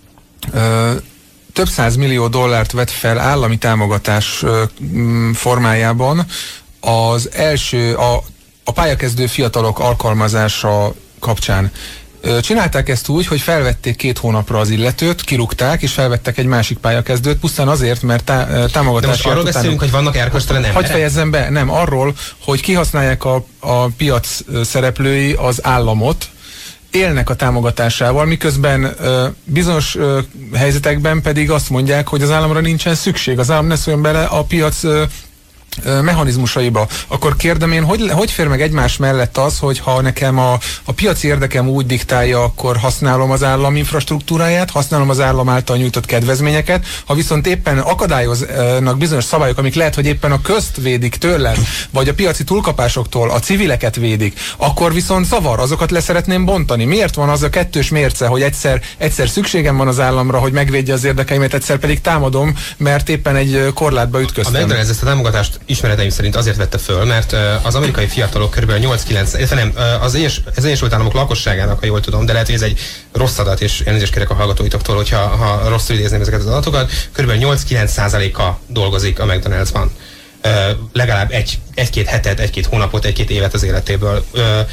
több $100 millió vett fel állami támogatás formájában az első, a pályakezdő fiatalok alkalmazása kapcsán. Csinálták ezt úgy, hogy felvették 2 hónapra az illetőt, kirúgták, és felvettek egy másik pályakezdőt, pusztán azért, mert támogatási... De most arról beszélünk, hogy vannak erkölcstelen emberek? Hadd fejezzem be, nem, arról, hogy kihasználják a piac szereplői az államot, élnek a támogatásával, miközben bizonyos helyzetekben pedig azt mondják, hogy az államra nincsen szükség, az állam ne szóljon bele a piac mechanizmusaiba. Akkor kérdem én, hogy fér meg egymás mellett az, hogy ha nekem a piaci érdekem úgy diktálja, akkor használom az állam infrastruktúráját, használom az állam által nyújtott kedvezményeket, ha viszont éppen akadályoznak bizonyos szabályok, amik lehet, hogy éppen a közt védik tőlem, vagy a piaci túlkapásoktól a civileket védik, akkor viszont zavar, azokat le szeretném bontani. Miért van az a kettős mérce, hogy egyszer szükségem van az államra, hogy megvédje az érdekeimet, egyszer pedig támadom, mert éppen egy korlátba ütköztem. A McDonald's ezt a támogatást ismereteim szerint azért vette föl, mert az amerikai fiatalok kb. 8-9, az Egyesült Államok lakosságának, ha jól tudom, de lehet, hogy ez egy rossz adat, és elnézést kérek a hallgatóitoktól, hogyha rosszul idézném ezeket az adatokat, kb. 8-9%-a dolgozik a McDonald'sban. Legalább egy-két hetet, egy-két hónapot, egy-két évet az életéből.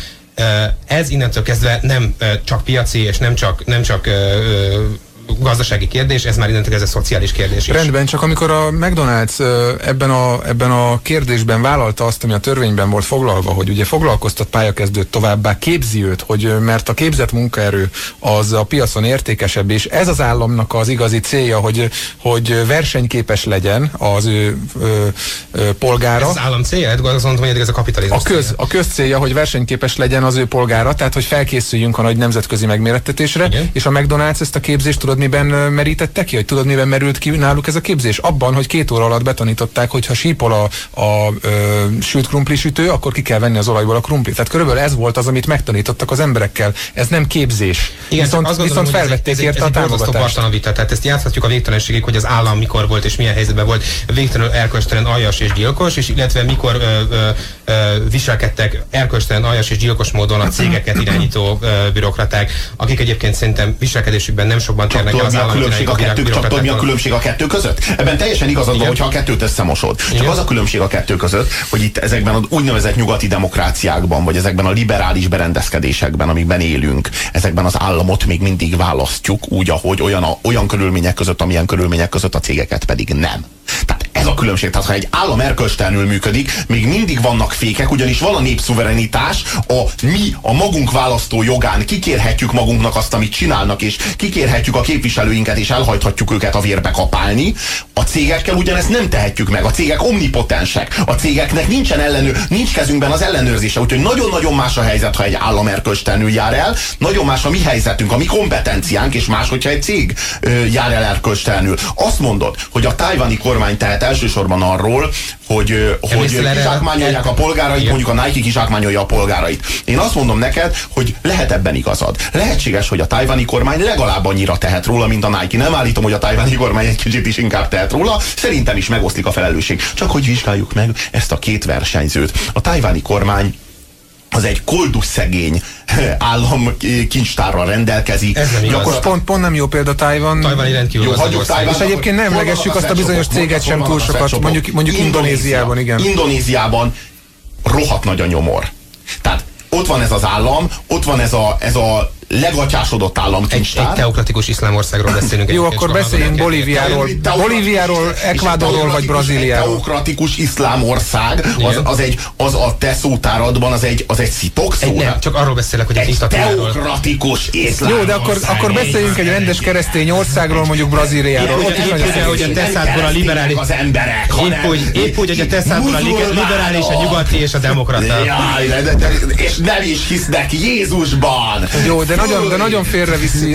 Ez innentől kezdve nem csak piaci, és nem csak gazdasági kérdés, ez már innentől ez a szociális kérdés is. Rendben, csak amikor a McDonald's ebben a kérdésben vállalta azt, ami a törvényben volt foglalva, hogy ugye foglalkoztat pályakezdőt, továbbá képzi őt, mert a képzett munkaerő az a piacon értékesebb, és ez az államnak az igazi célja, hogy versenyképes legyen az ő polgára. Ez az állam célja? Azt mondom, hogy ez a kapitalizmus a köz célja, hogy versenyképes legyen az ő polgára, tehát hogy felkészüljünk a nagy nemzetközi megmérettetésre, igen. És a McDonald's ezt a képzést tudod miben merítette ki? Hogy tudod miben merült ki náluk ez a képzés? Abban, hogy 2 óra alatt betanították, hogy ha sípol a sült krumplisütő, akkor ki kell venni az olajból a krumplit. Tehát körülbelül ez volt az, amit megtanítottak az emberekkel. Ez nem képzés. Igen, viszont felvették érte a támogatást. Tehát ezt játszhatjuk a végtelenségig, hogy az állam mikor volt és milyen helyzetben volt végtelenül erkölcstelen, aljas és gyilkos, és illetve mikor viselkedtek erkölcstelen, aljas és gyilkos módon a cégeket irányító bürokraták, akik egyébként szerintem viselkedésükben nem sokban térnek el az állami Tudod, mi a különbség a kettő között? Ebben teljesen igazad van, hogyha a kettőt összemosod. Csak az a különbség a kettő között, hogy itt ezekben az úgynevezett nyugati demokráciákban, vagy ezekben a liberális berendezkedésekben, amikben élünk, ezekben az államot még mindig választjuk úgy, ahogy olyan körülmények között, amilyen körülmények között a cégeket pedig nem. Tehát ez a különbség. Tehát ha egy állam erkölcstelenül működik, még mindig vannak fékek, ugyanis van a népszuverenitás, mi a magunk választó jogán kikérhetjük magunknak azt, amit csinálnak, és kikérhetjük a képviselőinket, és elhagyhatjuk őket a vérbe kapálni. A cégekkel ugyanezt nem tehetjük meg. A cégek omnipotensek. A cégeknek nincs kezünkben az ellenőrzése. Úgyhogy nagyon-nagyon más a helyzet, ha egy állam erkölcstelenül jár el, nagyon más a mi helyzetünk, a mi kompetenciánk, és más, hogyha egy cég jár el erkölcstelenül. Azt mondod, hogy a tajvani kormány tehet elsősorban arról, hogy kizsákmányolják a polgárait, mondjuk a Nike kizsákmányolja a polgárait. Én azt mondom neked, hogy lehet ebben igazad. Lehetséges, hogy a tajvani kormány legalább annyira tehet róla, mint a Nike. Nem állítom, hogy a tajvani kormány egy kicsit is inkább tehet róla, szerintem is megoszlik a felelősség. Csak hogy vizsgáljuk meg ezt a két versenyzőt. A tajvani kormány az egy koldusszegény államkincstárral rendelkezik. Ez nem igaz. Pont nem jó példa Tajvan. Tajvani rendkívül Jó, hagyjuk ország. Tajvant. És egyébként nem emlegessük azt a bizonyos céget sem túl sokat, mondjuk Indonéziában, igen. Indonéziában rohadt nagy a nyomor. Tehát ott van ez az állam, ott van ez a legatyásodott államkincstár. Egy teokratikus iszlámországról beszélünk. Jó, akkor beszéljünk Bolíviáról, Ecuadorról vagy Brazíliáról. Egy teokratikus iszlámország, az a te szótáradban az egy szitokszó. Nem, csak arról beszélek, hogy egy teokratikus iszlám. Jó, de akkor beszéljünk egy rendes keresztény országról, mondjuk Brazíliáról. Hogy a Tesszádból a liberális az emberek, épp úgy, hogy a Tesszádból a liberális, a nyugati és a demokrata. És nem is hisznek Jézusban. Jó, de nagyon félreviszi.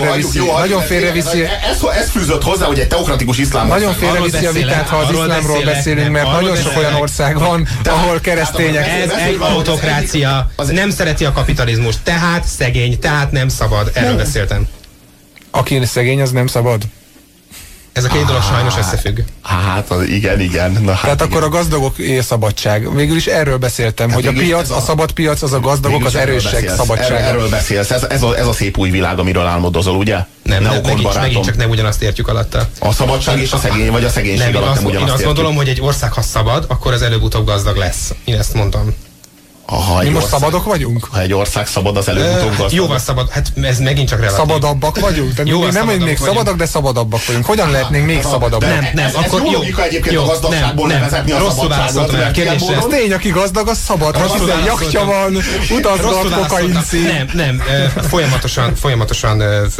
Ez fűzött hozzá, hogy egy teokratikus iszlám. Nagyon félreviszi a vitát, ha az iszlámról beszélünk, mert nagyon sok olyan ország van, ahol keresztények. Ez egy autokrácia. Nem szereti a kapitalizmust, tehát szegény, tehát nem szabad. Erről beszéltem. Aki szegény, az nem szabad. Ez a két dolog sajnos összefügg. Hát, igen. Na, hát tehát akkor a gazdagok szabadság. Végül is erről beszéltem, hogy a piac, a szabad piac, az a gazdagok, az erősek szabadsága. Erről beszélsz. Ez a szép új világ, amiről álmodozol, ugye? Nem, megint csak nem ugyanazt értjük alatta. A szabadság és a szegény, vagy a szegénység alatt nem ugyanazt értjük. Én azt gondolom, hogy egy ország, ha szabad, akkor az előbb-utóbb gazdag lesz. Én ezt mondtam. Mi most szabadok vagyunk? Ha egy ország szabad, az előbb-utóbb gazdag. Jóval szabad, hát ez megint csak relatív. Szabadabbak vagyunk? Nem még szabadak, de szabadabbak vagyunk. Hogyan lehetnénk még szabadabbak? Nem, akkor jó logika egyébként a gazdagságból nevezetni a szabadságot. Az tény, aki gazdag, az szabad. Ha jachtja van, utazgat, kokain szín. Nem, folyamatosan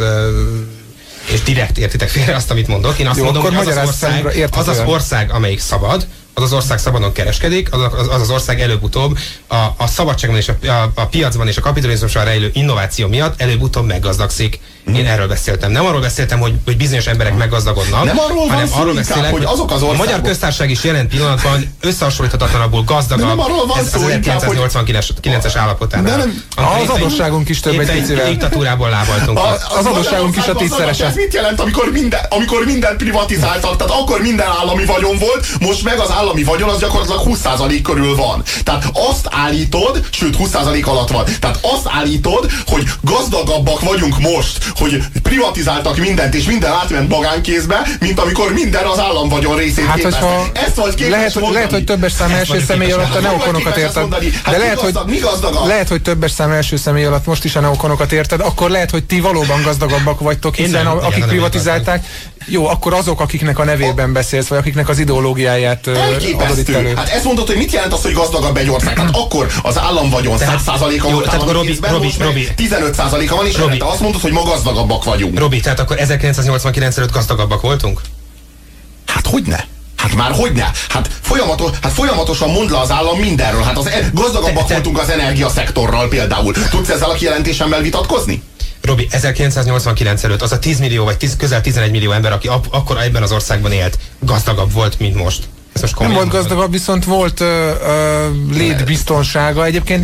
és direkt értitek félre azt, amit mondok. Én azt mondom, hogy az az ország, amelyik szabad, az az ország szabadon kereskedik, az az ország előbb-utóbb a szabadságban és a piacban és a kapitalizmusban rejlő innováció miatt előbb-utóbb meggazdagszik. Én erről beszéltem. Nem arról beszéltem, hogy bizonyos emberek meggazdagodnak, hanem arról beszélek, hogy a Magyar Köztársaság is jelen pillanatban összehasonlíthatatlanul gazdagabb az 1989-es állapotánál. Az adósságunk is több egy picivel. Diktatúrából lábaltunk. Az adósságunk is a 10-szerese. Ez mit jelent, amikor mindent privatizáltak? Tehát akkor minden állami vagyon volt, most meg az állami vagyon az gyakorlatilag 20% körül van. Tehát azt állítod, sőt 20% alatt van. Tehát azt állítod, hogy gazdagabbak vagyunk most, hogy privatizáltak mindent, és minden átment magánkézbe, mint amikor minden az állam vagyon részét képez. Ezt vagy képes lehet, hogy többes szám első személy alatt a neokonokat érted. De lehet, hogy többes szám első személy alatt most is a neokonokat érted, akkor lehet, hogy ti valóban gazdagabbak vagytok, hiszen akik privatizálták, jó, akkor azok, akiknek a nevében beszélsz, vagy akiknek az ideológiáját adod itt elő. Hát ezt mondod, hogy mit jelent az, hogy gazdagabb egy ország? Hát akkor az államvagyon 100%-a volt állami kézben, most meg 15%-a van, és te azt mondod, hogy ma gazdagabbak vagyunk. Robi, tehát akkor 1989 előtt gazdagabbak voltunk? Hát hogyne? Hát már hogyne? Hát folyamatosan mond le az állam mindenről. Hát gazdagabbak voltunk az energiaszektorral például. Tudsz ezzel a kijelentésemmel vitatkozni? Robi, 1989 előtt az a 10 millió vagy közel 11 millió ember, aki akkor ebben az országban élt, gazdagabb volt, mint most. Nem volt gazdagabb, viszont volt létbiztonsága. Egyébként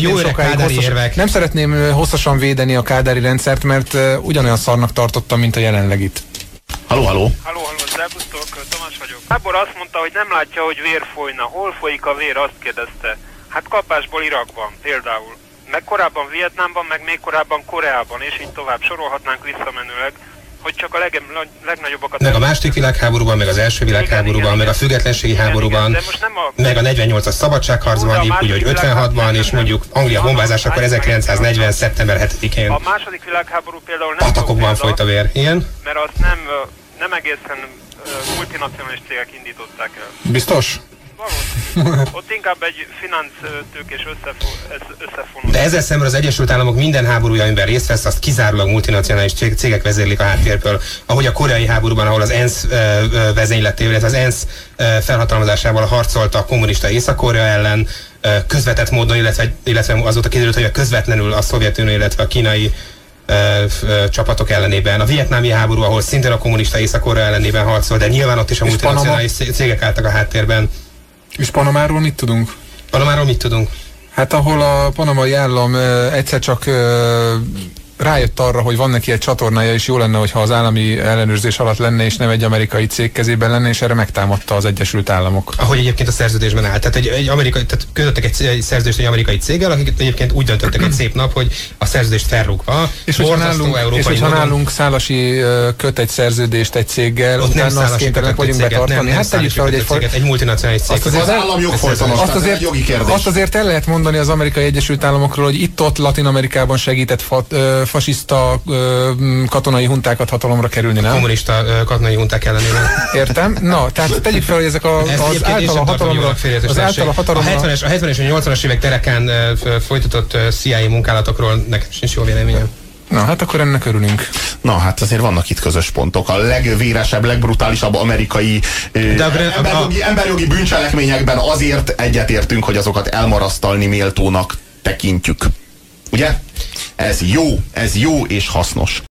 nem szeretném hosszasan védeni a kádári rendszert, mert ugyanolyan szarnak tartottam, mint a jelenlegit. Halló, szervusztok, Tamás vagyok. Gábor azt mondta, hogy nem látja, hogy vér folyna. Hol folyik a vér, azt kérdezte. Hát kapásból Irakban például. Meg korábban Vietnámban, meg még korábban Koreában, és így tovább sorolhatnánk visszamenőleg, hogy csak a legnagyobbakat... Meg a második világháborúban, meg az első világháborúban, meg a függetlenségi háborúban, meg a 48-as szabadságharcban, úgy, hogy 56-ban, és mondjuk Anglia bombázásakor 1940. szeptember 7-én. A második világháború például nem patakokban folyt a vér. Igen? Mert azt nem egészen multinacionális cégek indították el. Biztos? Ott inkább egy finansztőkés összefonódás. De ezzel szemben az Egyesült Államok minden háborúja, amiben részt vesz, azt kizárólag multinacionális cégek vezérlik a háttérből. Ahogy a koreai háborúban, ahol az ENSZ vezényletével, illetve az ENSZ felhatalmazásával harcolt a kommunista Észak-Korea ellen közvetett módon, illetve azóta kiderült, hogy közvetlenül a Szovjetunió, illetve a kínai csapatok ellenében. A vietnámi háború, ahol szintén a kommunista Észak-Korea ellenében harcolt, de nyilván ott is a multinacionális cégek álltak a háttérben. És Panamáról mit tudunk? Panamáról mit tudunk? Hát ahol a panamai állam egyszer csak rájött arra, hogy van neki egy csatornája, és jó lenne, hogyha az állami ellenőrzés alatt lenne, és nem egy amerikai cég kezében lenne, és erre megtámadta az Egyesült Államok. Ahogy egyébként a szerződésben áll. Tehát egy amerikai, tehát kötöttek egy szerződést egy amerikai céggel, akik egyébként úgy döntöttek egy szép nap, hogy a szerződést felrúgva, és hogyha nálunk Szálasi köt egy szerződést egy céggel, ott utána azt kénytelenek vagyunk betartani. Hát tegyük fel, hogy egy multinacionális cég. Az államjog folytonos, ez jogi kérdés. Azt azért el lehet mondani az Amerikai Egyesült Államokról, hogy itt-ott Latin-Amerikában segített fasiszta katonai huntákat hatalomra kerülni, nem? Kommunista katonai hunták ellenére. Értem? Na, tehát tegyük fel, hogy ezek az által a hatalomra... A 70-es és 80-as évek tereken folytatott CIA munkálatokról nekem sincs jó véleményem. Na, hát akkor ennek örülünk. Na, hát azért vannak itt közös pontok. A legvéresebb, legbrutálisabb amerikai emberjogi bűncselekményekben azért egyetértünk, hogy azokat elmarasztalni méltónak tekintjük. Ugye? Ez jó és hasznos.